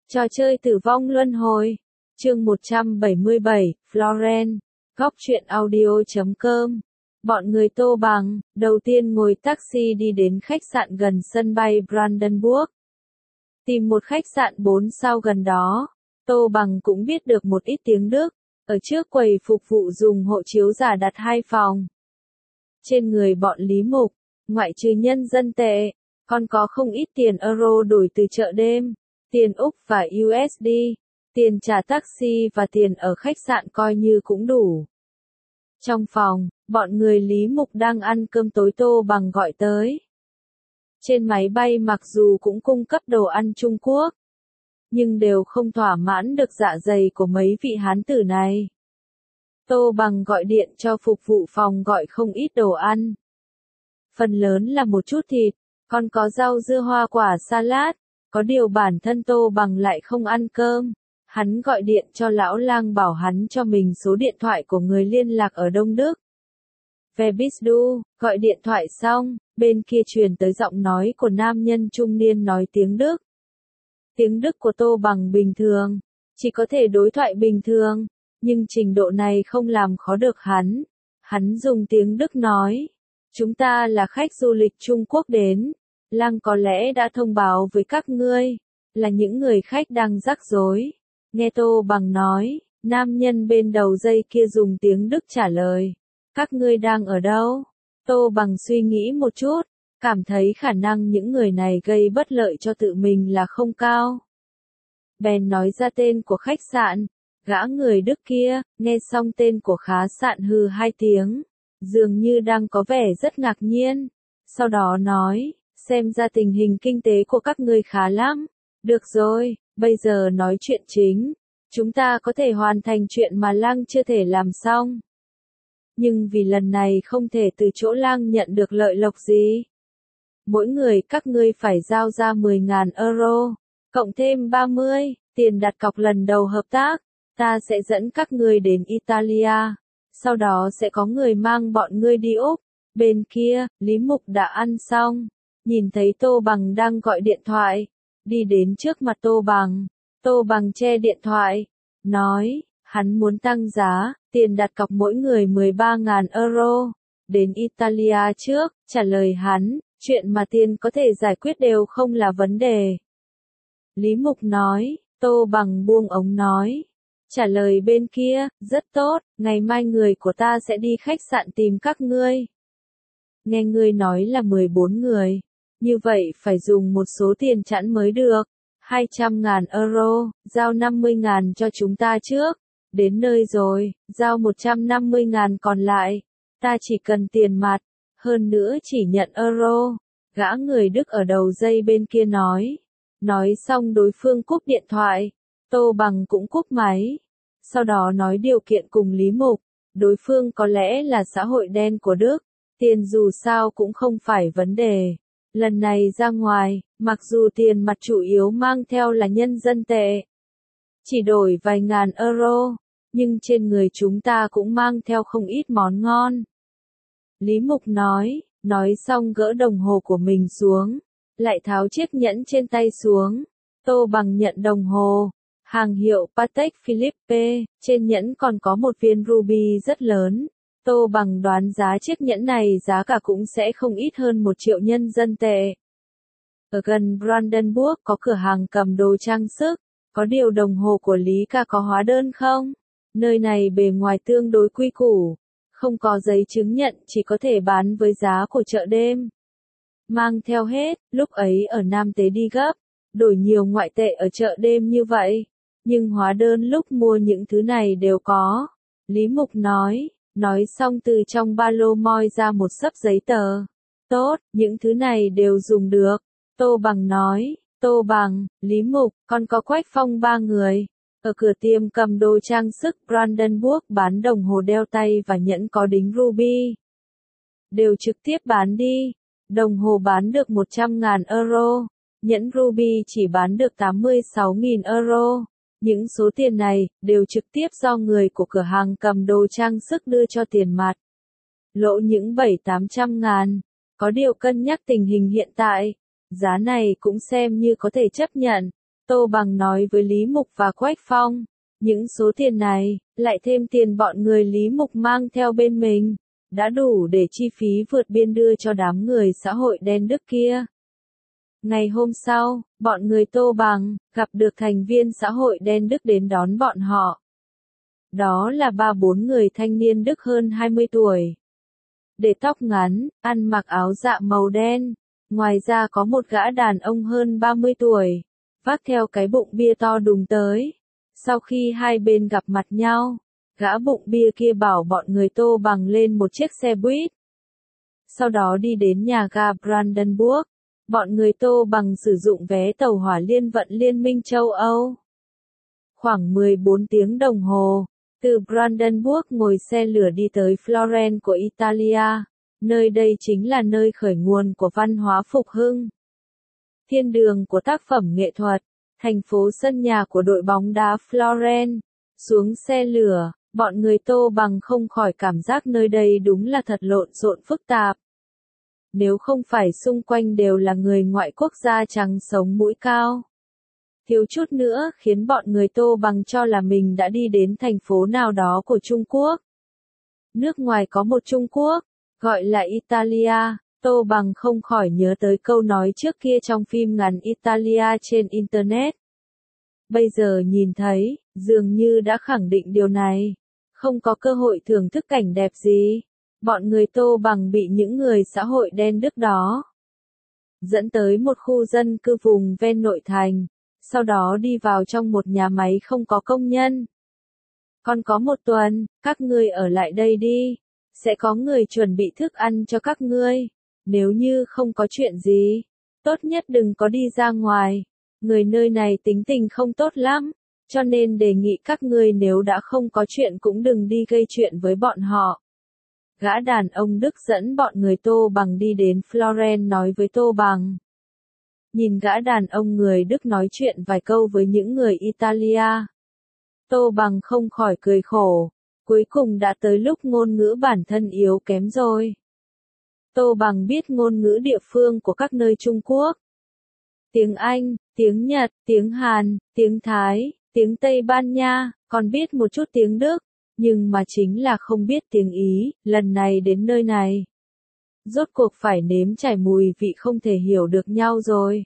Trò chơi tử vong luân hồi. Chương 177, Florence. Góc truyện audio.com. Bọn người Tô Bằng, đầu tiên ngồi taxi đi đến khách sạn gần sân bay Brandenburg. Tìm một khách sạn 4 sao gần đó. Tô Bằng cũng biết được một ít tiếng Đức. Ở trước quầy phục vụ dùng hộ chiếu giả đặt 2 phòng. Trên người bọn Lý Mục, ngoại trừ nhân dân tệ, còn có không ít tiền euro đổi từ chợ đêm, tiền Úc và USD, tiền trả taxi và tiền ở khách sạn coi như cũng đủ. Trong phòng, bọn người Lý Mục đang ăn cơm tối Tô Bằng gọi tới. Trên máy bay mặc dù cũng cung cấp đồ ăn Trung Quốc, nhưng đều không thỏa mãn được dạ dày của mấy vị hán tử này. Tô Bằng gọi điện cho phục vụ phòng gọi không ít đồ ăn. Phần lớn là một chút thịt, còn có rau dưa hoa quả salad, có điều bản thân Tô Bằng lại không ăn cơm. Hắn gọi điện cho lão lang bảo hắn cho mình số điện thoại của người liên lạc ở Đông Đức. Về Bisdu, gọi điện thoại xong, bên kia truyền tới giọng nói của nam nhân trung niên nói tiếng Đức. Tiếng Đức của Tô Bằng bình thường, chỉ có thể đối thoại bình thường, nhưng trình độ này không làm khó được hắn. Hắn dùng tiếng Đức nói, chúng ta là khách du lịch Trung Quốc đến, lang có lẽ đã thông báo với các ngươi, là những người khách đang rắc rối. Nghe Tô Bằng nói, nam nhân bên đầu dây kia dùng tiếng Đức trả lời, các ngươi đang ở đâu? Tô Bằng suy nghĩ một chút, cảm thấy khả năng những người này gây bất lợi cho tự mình là không cao. Bèn nói ra tên của khách sạn, gã người Đức kia, nghe xong tên của khá sạn hừ 2 tiếng, dường như đang có vẻ rất ngạc nhiên, sau đó nói, xem ra tình hình kinh tế của các ngươi khá lắm, được rồi, bây giờ nói chuyện chính, chúng ta có thể hoàn thành chuyện mà lang chưa thể làm xong. Nhưng vì lần này không thể từ chỗ lang nhận được lợi lộc gì. Mỗi người các ngươi phải giao ra 10.000 euro, cộng thêm 30, tiền đặt cọc lần đầu hợp tác, ta sẽ dẫn các ngươi đến Italia, sau đó sẽ có người mang bọn ngươi đi Úc. Bên kia, Lý Mục đã ăn xong, nhìn thấy Tô Bằng đang gọi điện thoại, đi đến trước mặt Tô Bằng che điện thoại, nói, hắn muốn tăng giá, tiền đặt cọc mỗi người 13.000 euro, đến Italia trước, trả lời hắn, chuyện mà tiền có thể giải quyết đều không là vấn đề. Lý Mục nói, Tô Bằng buông ống nói, trả lời bên kia, rất tốt, ngày mai người của ta sẽ đi khách sạn tìm các ngươi. Nghe ngươi nói là 14 người, như vậy phải dùng một số tiền chẵn mới được, 200.000 euro, giao 50.000 cho chúng ta trước, đến nơi rồi, giao 150.000 còn lại, ta chỉ cần tiền mặt, hơn nữa chỉ nhận euro, gã người Đức ở đầu dây bên kia nói xong đối phương cúp điện thoại, Tô Bằng cũng cúp máy, sau đó nói điều kiện cùng Lý Mục, đối phương có lẽ là xã hội đen của Đức, tiền dù sao cũng không phải vấn đề. Lần này ra ngoài, mặc dù tiền mặt chủ yếu mang theo là nhân dân tệ, chỉ đổi vài ngàn euro, nhưng trên người chúng ta cũng mang theo không ít món ngon. Lý Mục nói xong gỡ đồng hồ của mình xuống, lại tháo chiếc nhẫn trên tay xuống. Tô Bằng nhận đồng hồ, hàng hiệu Patek Philippe, trên nhẫn còn có một viên ruby rất lớn. Tô Bằng đoán giá chiếc nhẫn này giá cả cũng sẽ không ít hơn 1 triệu nhân dân tệ. Ở gần Brandenburg có cửa hàng cầm đồ trang sức, có điều đồng hồ của Lý ca có hóa đơn không? Nơi này bề ngoài tương đối quy củ, không có giấy chứng nhận chỉ có thể bán với giá của chợ đêm. Mang theo hết, lúc ấy ở Nam Tế đi gấp, đổi nhiều ngoại tệ ở chợ đêm như vậy, nhưng hóa đơn lúc mua những thứ này đều có. Lý Mục nói xong từ trong ba lô moi ra một xấp giấy tờ. Tốt, những thứ này đều dùng được. Tô Bằng nói, Tô Bằng, Lý Mục, còn có Quách Phong 3 người. Ở cửa tiệm cầm đồ trang sức Brandenburg bán đồng hồ đeo tay và nhẫn có đính ruby. Đều trực tiếp bán đi. Đồng hồ bán được 100.000 euro. Nhẫn ruby chỉ bán được 86.000 euro. Những số tiền này, đều trực tiếp do người của cửa hàng cầm đồ trang sức đưa cho tiền mặt. Lỗ những 7-800 ngàn. Có điều cân nhắc tình hình hiện tại, giá này cũng xem như có thể chấp nhận. Tô Bằng nói với Lý Mục và Quách Phong. Những số tiền này, lại thêm tiền bọn người Lý Mục mang theo bên mình, đã đủ để chi phí vượt biên đưa cho đám người xã hội đen Đức kia. Ngày hôm sau, bọn người Tô Bằng gặp được thành viên xã hội đen Đức đến đón bọn họ. Đó là 3-4 người thanh niên Đức hơn 20 tuổi. Để tóc ngắn, ăn mặc áo dạ màu đen. Ngoài ra có một gã đàn ông hơn 30 tuổi, vác theo cái bụng bia to đùng tới. Sau khi hai bên gặp mặt nhau, gã bụng bia kia bảo bọn người Tô Bằng lên một chiếc xe buýt. Sau đó đi đến nhà ga Brandenburg. Bọn người Tô Bằng sử dụng vé tàu hỏa liên vận Liên minh châu Âu. Khoảng 14 tiếng đồng hồ, từ Brandenburg ngồi xe lửa đi tới Florence của Italia. Nơi đây chính là nơi khởi nguồn của văn hóa phục hưng. Thiên đường của tác phẩm nghệ thuật, thành phố sân nhà của đội bóng đá Florence. Xuống xe lửa, bọn người Tô Bằng không khỏi cảm giác nơi đây đúng là thật lộn xộn phức tạp. Nếu không phải xung quanh đều là người ngoại quốc da trắng sống mũi cao. Thiếu chút nữa khiến bọn người Tô Bằng cho là mình đã đi đến thành phố nào đó của Trung Quốc. Nước ngoài có một Trung Quốc, gọi là Italia. Tô Bằng không khỏi nhớ tới câu nói trước kia trong phim ngắn Italia trên Internet. Bây giờ nhìn thấy, dường như đã khẳng định điều này. Không có cơ hội thưởng thức cảnh đẹp gì. Bọn người Tô Bằng bị những người xã hội đen Đức đó dẫn tới một khu dân cư vùng ven nội thành, sau đó đi vào trong một nhà máy không có công nhân. Còn có một tuần, các ngươi ở lại đây đi, sẽ có người chuẩn bị thức ăn cho các ngươi. Nếu như không có chuyện gì, tốt nhất đừng có đi ra ngoài. Người nơi này tính tình không tốt lắm, cho nên đề nghị các ngươi nếu đã không có chuyện cũng đừng đi gây chuyện với bọn họ. Gã đàn ông Đức dẫn bọn người Tô Bằng đi đến Florence nói với Tô Bằng. Nhìn gã đàn ông người Đức nói chuyện vài câu với những người Italia. Tô Bằng không khỏi cười khổ. Cuối cùng đã tới lúc ngôn ngữ bản thân yếu kém rồi. Tô Bằng biết ngôn ngữ địa phương của các nơi Trung Quốc. Tiếng Anh, tiếng Nhật, tiếng Hàn, tiếng Thái, tiếng Tây Ban Nha, còn biết một chút tiếng Đức. Nhưng mà chính là không biết tiếng Ý, lần này đến nơi này. Rốt cuộc phải nếm trải mùi vị không thể hiểu được nhau rồi.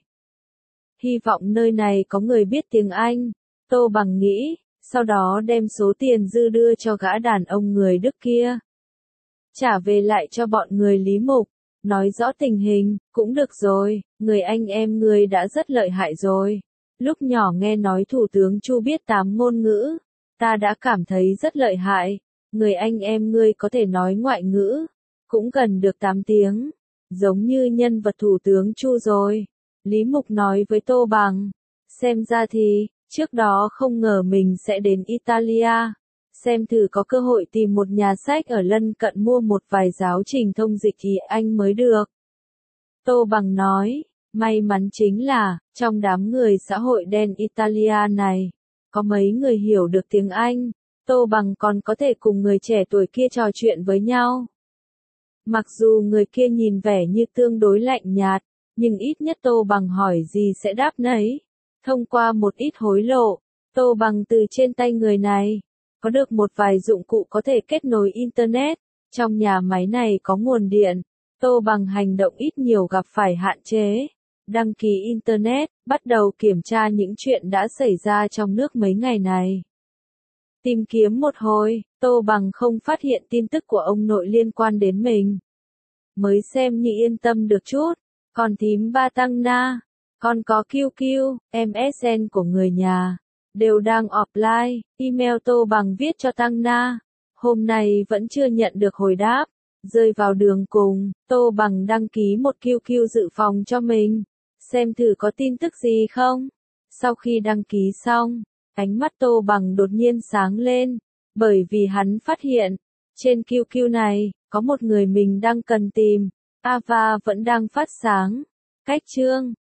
Hy vọng nơi này có người biết tiếng Anh. Tô Bằng nghĩ, sau đó đem số tiền dư đưa cho gã đàn ông người Đức kia. Trả về lại cho bọn người Lý Mục, nói rõ tình hình, cũng được rồi, người anh em ngươi đã rất lợi hại rồi. Lúc nhỏ nghe nói Thủ tướng Chu biết 8 ngôn ngữ. Ta đã cảm thấy rất lợi hại, người anh em ngươi có thể nói ngoại ngữ, cũng gần được 8 tiếng, giống như nhân vật Thủ tướng Chu rồi. Lý Mục nói với Tô Bằng, xem ra thì, trước đó không ngờ mình sẽ đến Italia, xem thử có cơ hội tìm một nhà sách ở lân cận mua một vài giáo trình thông dịch thì anh mới được. Tô Bằng nói, may mắn chính là, trong đám người xã hội đen Italia này, có mấy người hiểu được tiếng Anh, Tô Bằng còn có thể cùng người trẻ tuổi kia trò chuyện với nhau. Mặc dù người kia nhìn vẻ như tương đối lạnh nhạt, nhưng ít nhất Tô Bằng hỏi gì sẽ đáp nấy. Thông qua một ít hối lộ, Tô Bằng từ trên tay người này, có được một vài dụng cụ có thể kết nối Internet. Trong nhà máy này có nguồn điện, Tô Bằng hành động ít nhiều gặp phải hạn chế. Đăng ký Internet, bắt đầu kiểm tra những chuyện đã xảy ra trong nước mấy ngày này. Tìm kiếm một hồi, Tô Bằng không phát hiện tin tức của ông nội liên quan đến mình. Mới xem như yên tâm được chút, còn thím ba Tăng Na, còn có QQ, MSN của người nhà, đều đang offline. Email Tô Bằng viết cho Tăng Na, hôm nay vẫn chưa nhận được hồi đáp. Rơi vào đường cùng, Tô Bằng đăng ký một QQ dự phòng cho mình. Xem thử có tin tức gì không. Sau khi đăng ký xong, ánh mắt Tô Bằng đột nhiên sáng lên, bởi vì hắn phát hiện, trên QQ này, có một người mình đang cần tìm. Ava vẫn đang phát sáng. Cách chương